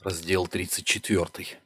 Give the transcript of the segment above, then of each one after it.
Раздел 34.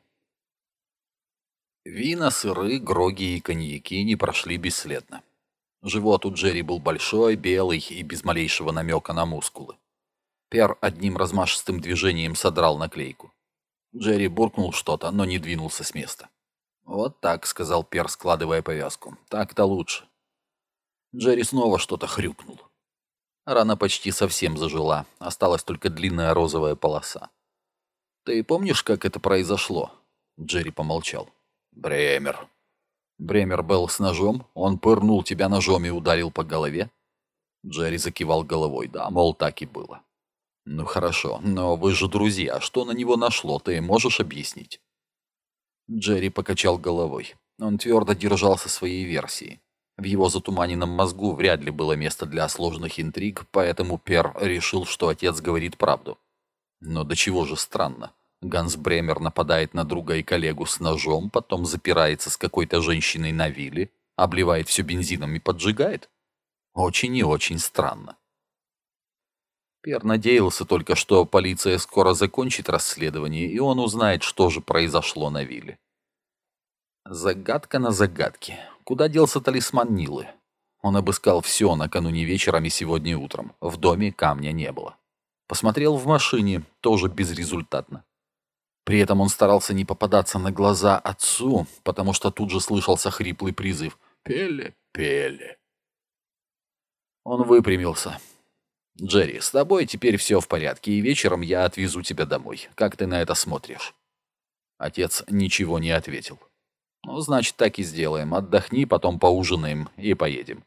Вина, сыры, гроги и коньяки не прошли бесследно. Живот у Джерри был большой, белый и без малейшего намека на мускулы. Пер одним размашистым движением содрал наклейку. Джерри буркнул что-то, но не двинулся с места. «Вот так», — сказал Пер, складывая повязку. «Так-то лучше». Джерри снова что-то хрюкнул. Рана почти совсем зажила, осталась только длинная розовая полоса. «Ты помнишь, как это произошло?» Джерри помолчал. «Бремер». «Бремер был с ножом? Он пырнул тебя ножом и ударил по голове?» Джерри закивал головой. «Да, мол, так и было». «Ну хорошо, но вы же друзья. Что на него нашло, ты можешь объяснить?» Джерри покачал головой. Он твердо держался своей версии. В его затуманенном мозгу вряд ли было место для сложных интриг, поэтому Пер решил, что отец говорит правду. Но до чего же странно. Ганс Бремер нападает на друга и коллегу с ножом, потом запирается с какой-то женщиной на вилле, обливает все бензином и поджигает. Очень и очень странно. Пер надеялся только, что полиция скоро закончит расследование, и он узнает, что же произошло на вилле. Загадка на загадке. Куда делся талисман Нилы? Он обыскал все накануне вечером и сегодня утром. В доме камня не было. Посмотрел в машине, тоже безрезультатно. При этом он старался не попадаться на глаза отцу, потому что тут же слышался хриплый призыв «Пеле, Пеле». Он выпрямился. «Джерри, с тобой теперь все в порядке, и вечером я отвезу тебя домой. Как ты на это смотришь?» Отец ничего не ответил. «Ну, значит, так и сделаем. Отдохни, потом поужинаем и поедем».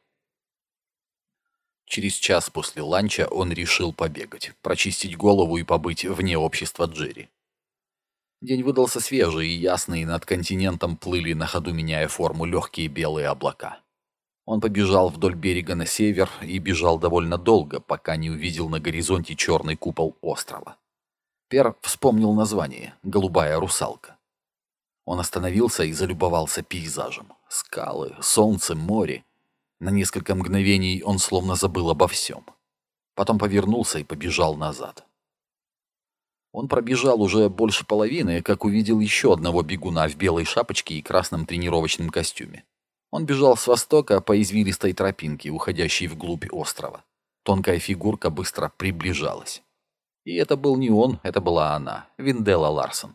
Через час после ланча он решил побегать, прочистить голову и побыть вне общества Джерри. День выдался свежий и ясный, и над континентом плыли, на ходу меняя форму, легкие белые облака. Он побежал вдоль берега на север и бежал довольно долго, пока не увидел на горизонте черный купол острова. Пер вспомнил название — «Голубая русалка». Он остановился и залюбовался пейзажем. Скалы, солнце, море. На несколько мгновений он словно забыл обо всем. Потом повернулся и побежал назад. Он пробежал уже больше половины, как увидел еще одного бегуна в белой шапочке и красном тренировочном костюме. Он бежал с востока по извилистой тропинке, уходящей вглубь острова. Тонкая фигурка быстро приближалась. И это был не он, это была она, Винделла Ларсон.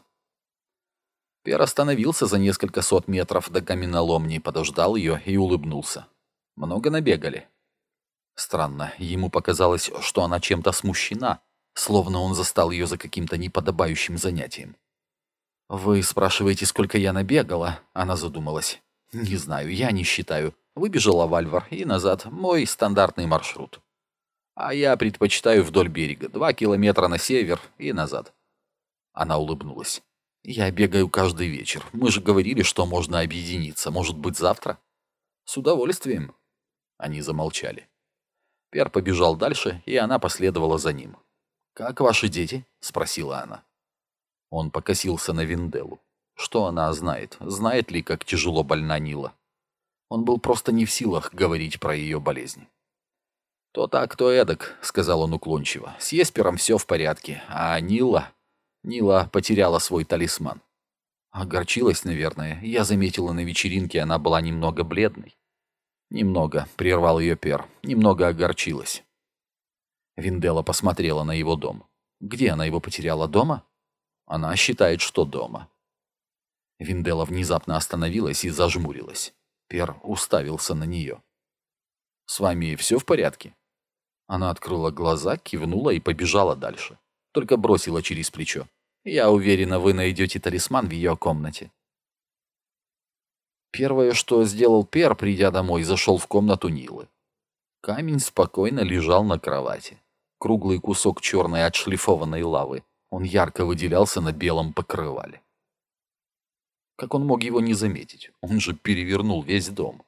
Пер остановился за несколько сот метров до каменоломни, подождал ее и улыбнулся. Много набегали. Странно, ему показалось, что она чем-то смущена, словно он застал ее за каким-то неподобающим занятием. «Вы спрашиваете, сколько я набегала?» Она задумалась. «Не знаю, я не считаю. Выбежала в Альвар и назад. Мой стандартный маршрут. А я предпочитаю вдоль берега. 2 километра на север и назад». Она улыбнулась. «Я бегаю каждый вечер. Мы же говорили, что можно объединиться. Может быть, завтра?» «С удовольствием». Они замолчали. Пер побежал дальше, и она последовала за ним. «Как ваши дети?» — спросила она. Он покосился на Винделлу. Что она знает? Знает ли, как тяжело больна Нила? Он был просто не в силах говорить про ее болезнь. «То так, то эдак», — сказал он уклончиво. «С Еспером все в порядке, а Нила...» Нила потеряла свой талисман. Огорчилась, наверное. Я заметила на вечеринке, она была немного бледной. «Немного», — прервал ее Пер. «Немного огорчилась». Винделла посмотрела на его дом. «Где она его потеряла? Дома?» «Она считает, что дома». Винделла внезапно остановилась и зажмурилась. Пер уставился на нее. «С вами все в порядке?» Она открыла глаза, кивнула и побежала дальше. Только бросила через плечо. «Я уверена, вы найдете талисман в ее комнате». Первое, что сделал Пер, придя домой, зашел в комнату Нилы. Камень спокойно лежал на кровати. Круглый кусок черной отшлифованной лавы. Он ярко выделялся на белом покрывале. Как он мог его не заметить? Он же перевернул весь дом.